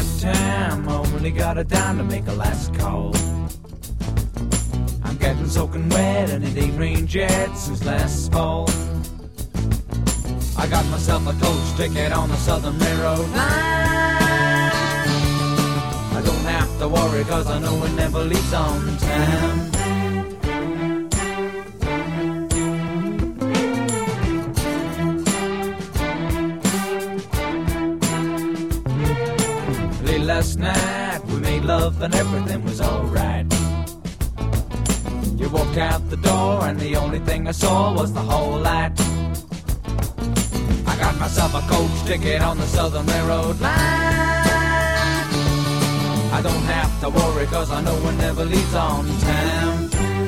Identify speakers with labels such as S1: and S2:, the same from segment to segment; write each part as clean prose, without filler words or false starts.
S1: left hand, only got a dime to make a last call. I'm getting soaking wet and it ain't rained yet since last fall. I got myself a coach ticket on the Southern Railroad line. I don't have to worry cause I know it never leaves on time. Last night we made love and everything was alright. You walked out the door and the only thing I saw was the whole light. I got myself a coach ticket on the Southern Railroad line. I don't have to worry cause I know it never leaves on time.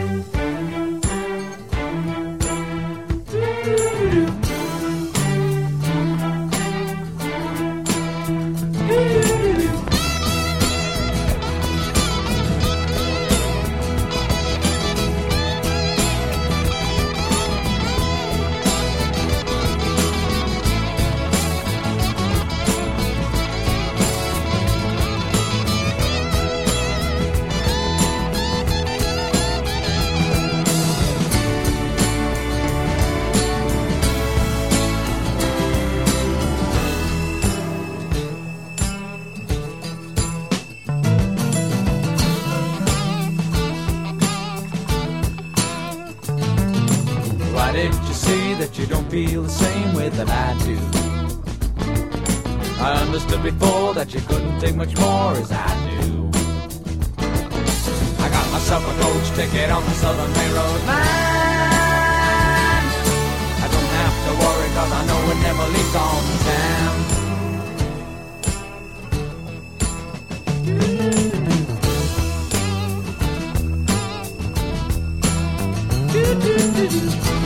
S1: You don't feel the same way that I do. I understood before that you couldn't take much more as I do. I got myself a coach ticket on the Southern Railroad line. I don't have to worry cause I know it never leaves on time.